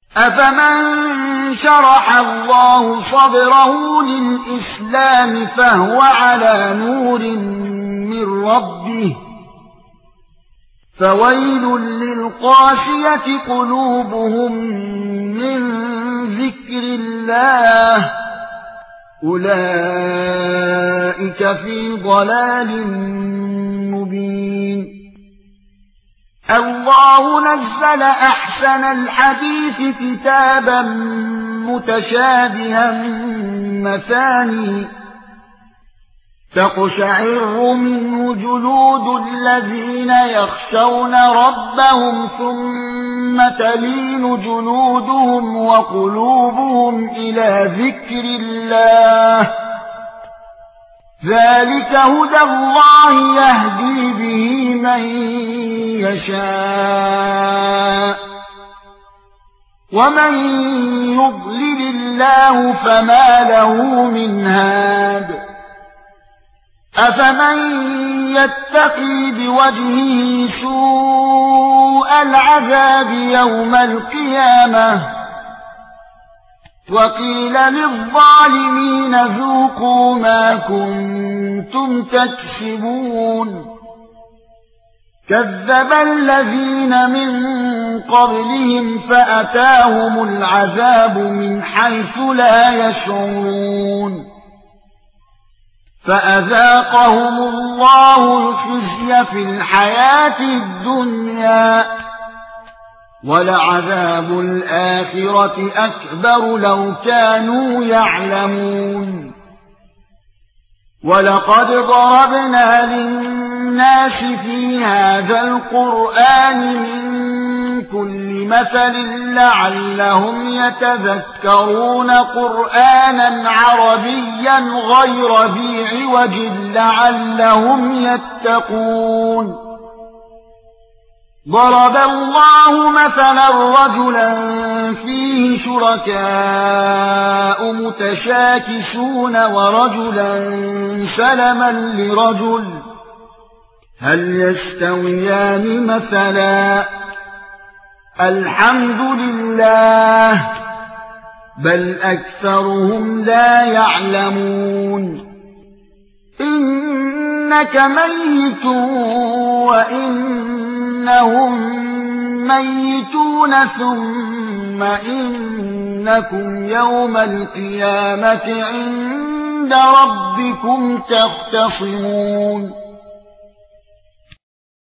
أفمن شرح الله صدره للإسلام فهو على نور من ربه فويل للقاسية قلوبهم من ذكر الله أولئك في ضلال مبين الله نزل أحسن الحديث كتابا متشابها مثاني تقشعر منه جلود الذين يخشون ربهم ثم تلين جلودهم وقلوبهم إلى ذكر الله ذلك هدى الله يهدي به من يشاء ومن يضلل الله فما له من هاد أفمن يتقي بوجهه سوء العذاب يوم القيامة وقيل للظالمين ذوقوا ما كنتم تكسبون كذب الذين من قبلهم فأتاهم العذاب من حيث لا يشعرون فأذاقهم الله الخزي في الحياة الدنيا ولعذاب الآخرة أكبر لو كانوا يعلمون ولقد ضربنا للناس في هذا القرآن من كل مثل لعلهم يتذكرون قرآنا عربيا غير ذي عوج لعلهم يتقون ضرب الله مثلا رجلا فيه شركاء متشاكسون ورجلا سلما لرجل هل يستويان مثلا الحمد لله بل أكثرهم لا يعلمون إنك ميت وإنهم ميتون ثم إنكم يوم القيامة عند ربكم تختصمون